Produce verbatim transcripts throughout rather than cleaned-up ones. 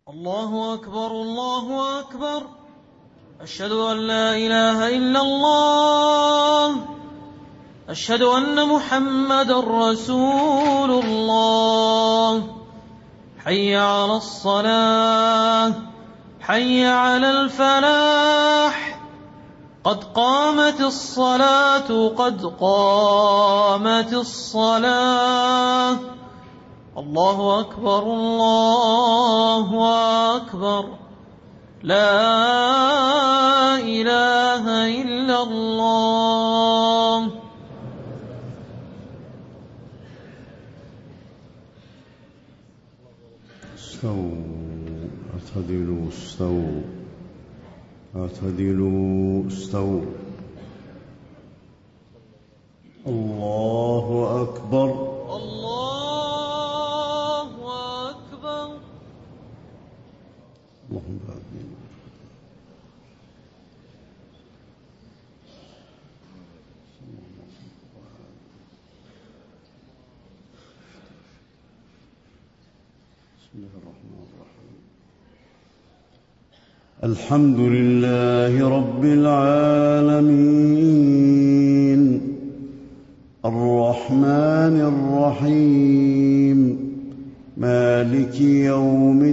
الله أكبر الله أكبر. أشهد أن لا إله إلا الله. أشهد أن محمد رسول الله. حي على الصلاة، حي على الفلاح، قد قامت الصلاة قد قامت الصلاة. الله أكبر الله أكبر. لا إله إلا الله. استووا اعتدلوا استووا اعتدلوا استووا. الله أكبر الله أكبر. اللهم آمين. بسم الله الرحمن الرحيم. الحمد لله رب العالمين، الرحمن الرحيم، مالك يوم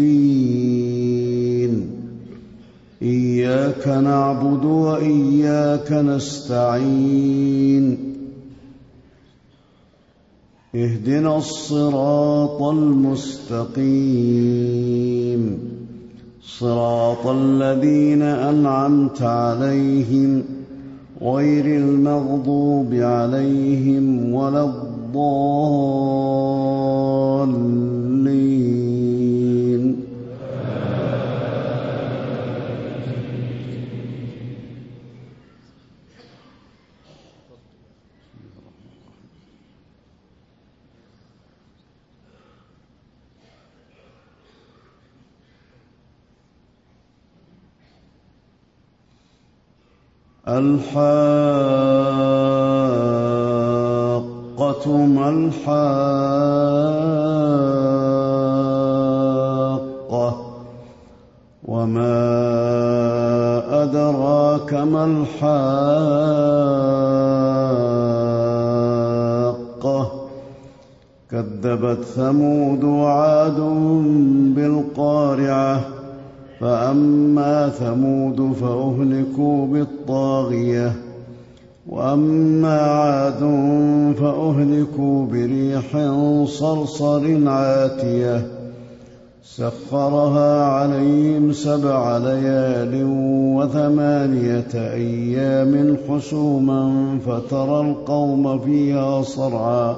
الدين. إياك نعبد وإياك نستعين. اهدنا الصراط المستقيم، صراط الذين أنعمت عليهم غير المغضوب عليهم ولا الضالين. الحاقة ما الحاقة، وما أدراك ما الحاقة. كذبت ثمود وعاد بالقارعة، فأما ثمود فأهلكوا بالطاغية، وأما عاد فأهلكوا بريح صرصر عاتية سخرها عليهم سبع ليال وثمانية أيام حسوما فترى القوم فيها صرعا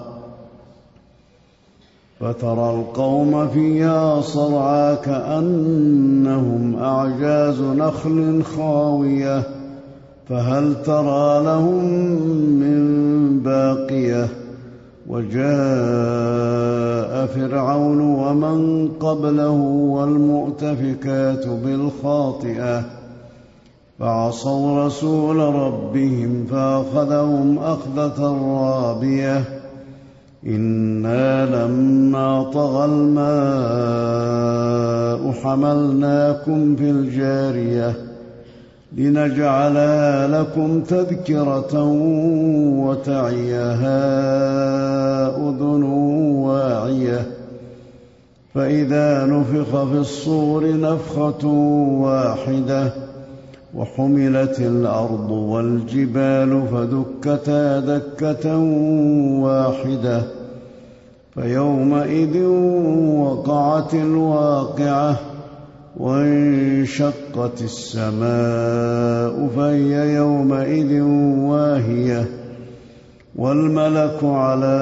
فترى القوم فيها صرعا كأنهم أعجاز نخل خاوية، فهل ترى لهم من باقية. وجاء فرعون ومن قبله والمؤتفكات بالخاطئة، فعصوا رسول ربهم فأخذهم أخذة رابية. إنا لما طغى الماء حملناكم في الجارية لنجعلها لكم تذكرة وتعيها أذن واعية. فإذا نفخ في الصور نفخة واحدة وحملت الأرض والجبال فدكتا دكة واحدة، فيومئذ وقعت الواقعة، وانشقت السماء فهي يومئذ واهية، والملك على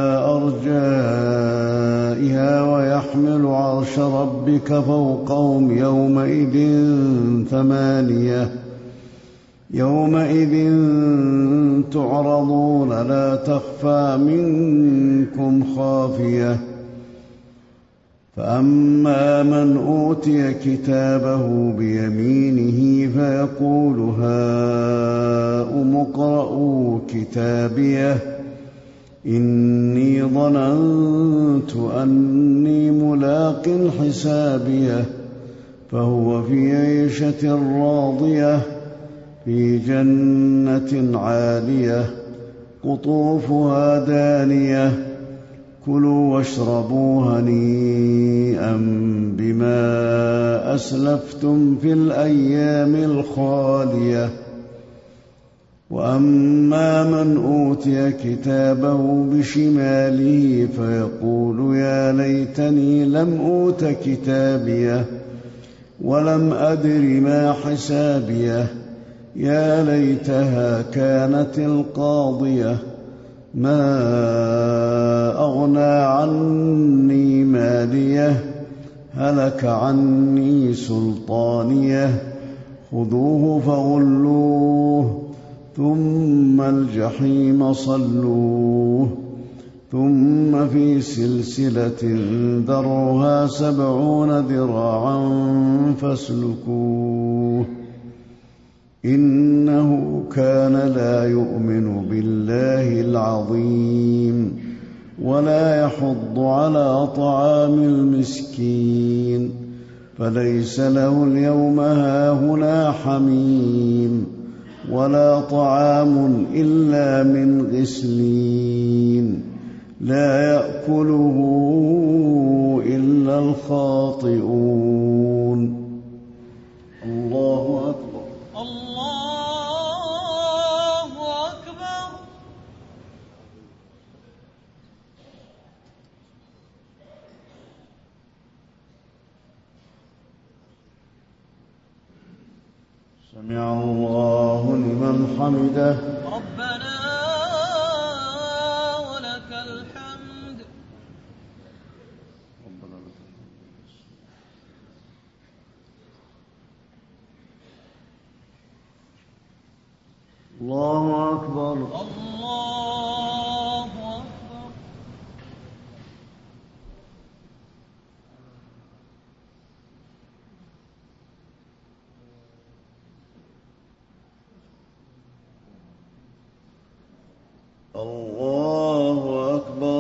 أرجائها ويحمل عرش ربك فوقهم يومئذ ثمانية. يومئذ تعرضون لا تخفى منكم خافية. فأما من أوتي كتابه بيمينه فيقول هاؤم اقرءوا كتابيه إني ظننت أني ملاق حسابيه فهو في عيشة راضية في جنة عالية قطوفها دانية كلوا واشربوا هنيئا بما أسلفتم في الأيام الخالية وأما من أوتي كتابه بشماله فيقول يا ليتني لم أوت كتابيه ولم أدر ما حسابيه يا ليتها كانت القاضية ما أغنى عني ماليه هلك عني سلطانيه خذوه فغلوه ثم الجحيم صلوه ثم في سلسلة ذرعها سبعون ذراعا فاسلكوه إنه كان لا يؤمن بالله العظيم ولا يحض على طعام المسكين فليس له اليوم هاهنا حميم ولا طعام إلا من غسلين لا يأكله إلا الخاطئون. الله أكبر. الله أكبر. سمع الله لمن حمده. ربنا ولك الحمد. ربنا لك الحمد. الله أكبر. الله أكبر. الله أكبر.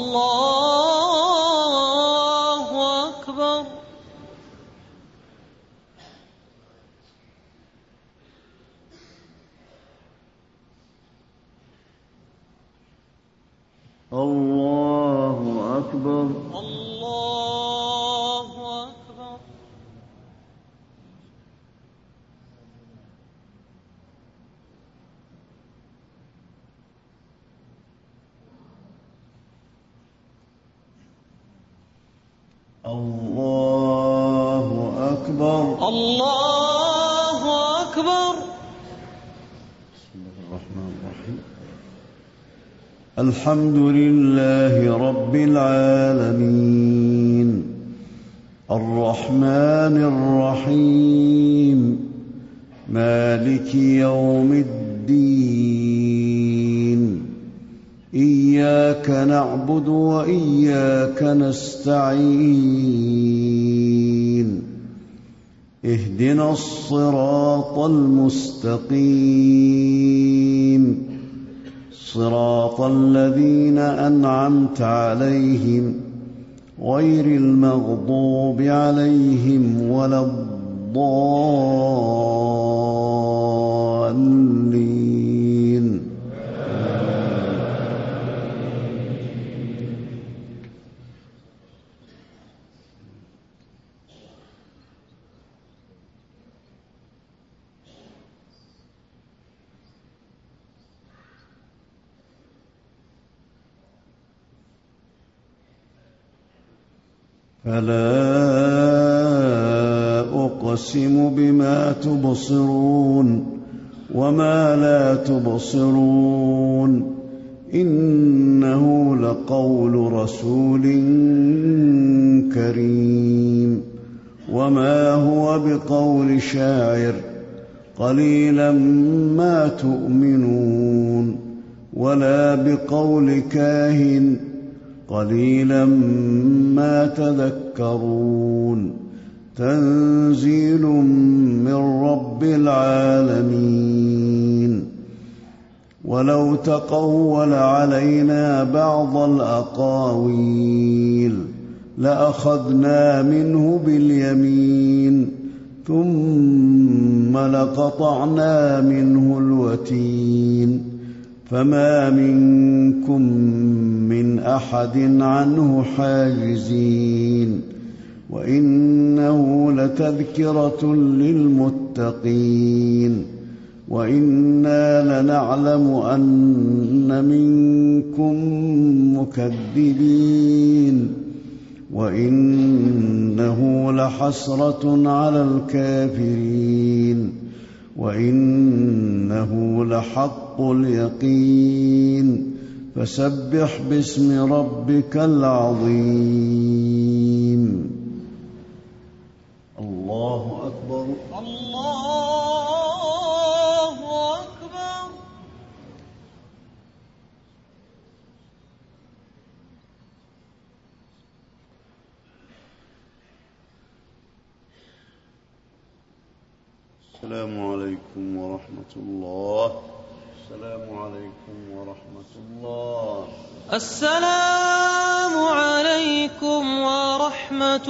الله أكبر. الله أكبر. الله أكبر. الله أكبر. الله أكبر. بسم الله الرحمن الرحيم. الحمد لله رب العالمين الرحمن الرحيم مالك يوم الدين إياك نعبد وإياك نستعين اهدنا الصراط المستقيم صراط الذين أنعمت عليهم غير المغضوب عليهم ولا الضالين. فلا أقسم بما تبصرون وما لا تبصرون إنه لقول رسول كريم وما هو بقول شاعر قليلا ما تؤمنون ولا بقول كاهن قليلا ما تذكرون تنزيل من رب العالمين ولو تقول علينا بعض الأقاويل لأخذنا منه باليمين ثم لقطعنا منه الوتين فما منكم من أحد عنه حاجزين وإنه لتذكرة للمتقين وإنا لنعلم أن منكم مكذبين وإنه لحسرة على الكافرين وإنه لحق اليقين فسبح باسم ربك العظيم. الله أكبر. الله أكبر. السلام عليكم ورحمة الله. السلام عليكم ورحمة الله. السلام عليكم ورحمة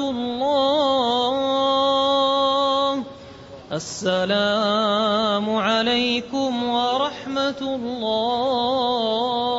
الله. السلام عليكم ورحمة الله.